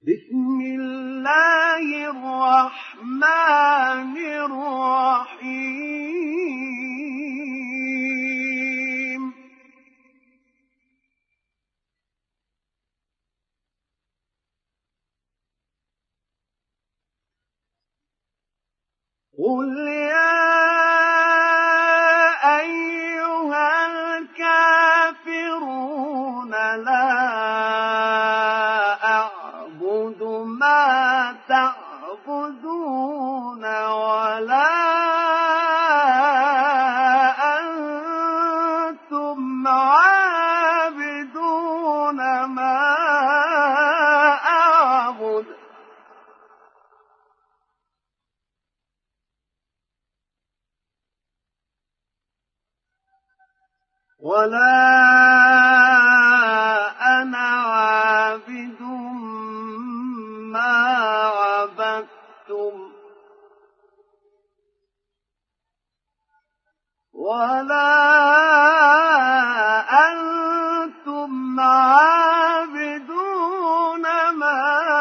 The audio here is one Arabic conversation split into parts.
بسم الله الرحمن الرحيم قل يا أيها الكافرون لا أعبد ما تعبدون ولا أنتم عابدون ما أعبد ولا أنا عابد ما عبدتم ولا أنتم عابدون ما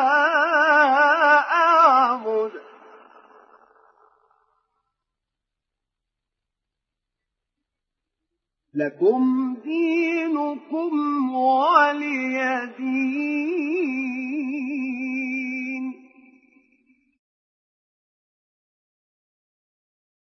أعبد لكم دينكم